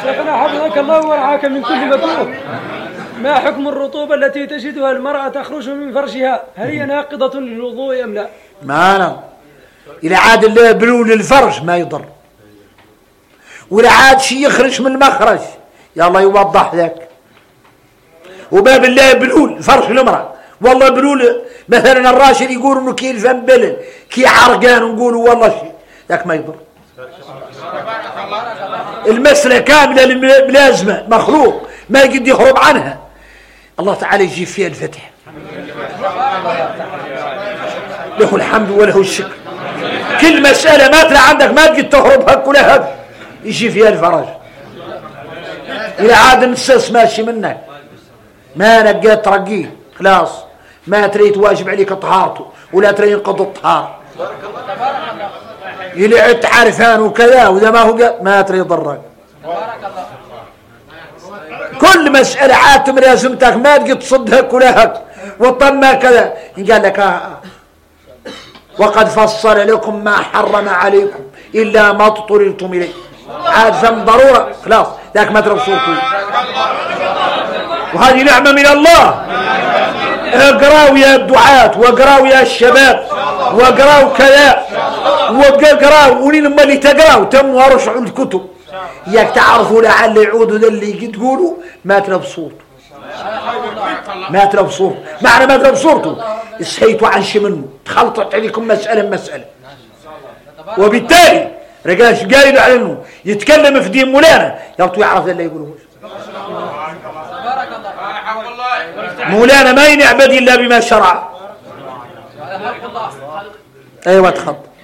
شيخنا حفظك الله ورعاك من كل مكروه، ما حكم الرطوبة التي تجدها المرأة تخرج من فرجها؟ هل هي ناقضة للوضوء أم لا؟ ما أنا إذا عاد اللي بلول الفرج ما يضر، وإذا عاد شيء يخرج من المخرج يا الله يوضح ذاك. وباب الله بلول فرج المرأة، والله بلول مثلا الراشد يقول إنه كي الفم بلل كي عرقان نقولوا والله شيء ذاك ما يضر. المسألة كاملة ملازمة مخلوق ما يقدر يهرب عنها، الله تعالى يجيب فيها الفتح، له الحمد وله الشكر. كل مسألة ما تلا عندك ما تقدر تهرب هك ولا هك يجي فيها الفرج. إذا عاد النساس ماشي منك ما نقيت ترقيه خلاص ما تريد واجب عليك طهارته ولا تريد ينقض الطهار يلعت عارفان وكذا وإذا ما هو ما تريد ضرك. كل مسألة عاد ملازمتك ما تقدر تصد هك ولا هك وطما كذا قال لك وقد فصل لكم ما حرم عليكم إلا ما اضطررتم إليه، عاد ذنب ضرورة خلاص ذاك ما ترى صورته. وهذه نعمة من الله. اقراوا يا الدعاة واقراوا يا الشباب واقراوا كذا واقراوا ولين ما اللي تقراوا تموا رشعوا الكتب ياك تعرفوا لعل يعودوا ذا اللي تقولوا ما ترى بصورته، ما ترى بصورته. معنى ما ترى بصورته سحيتوا عن شي منه تخلطت عليكم مسألة وبالتالي رجاش قايل على انه يتكلم في دين مولانا يبطوا يعرف اللي يقولوه. مولانا ما ينعبد الا بما شرع. ايوه تخط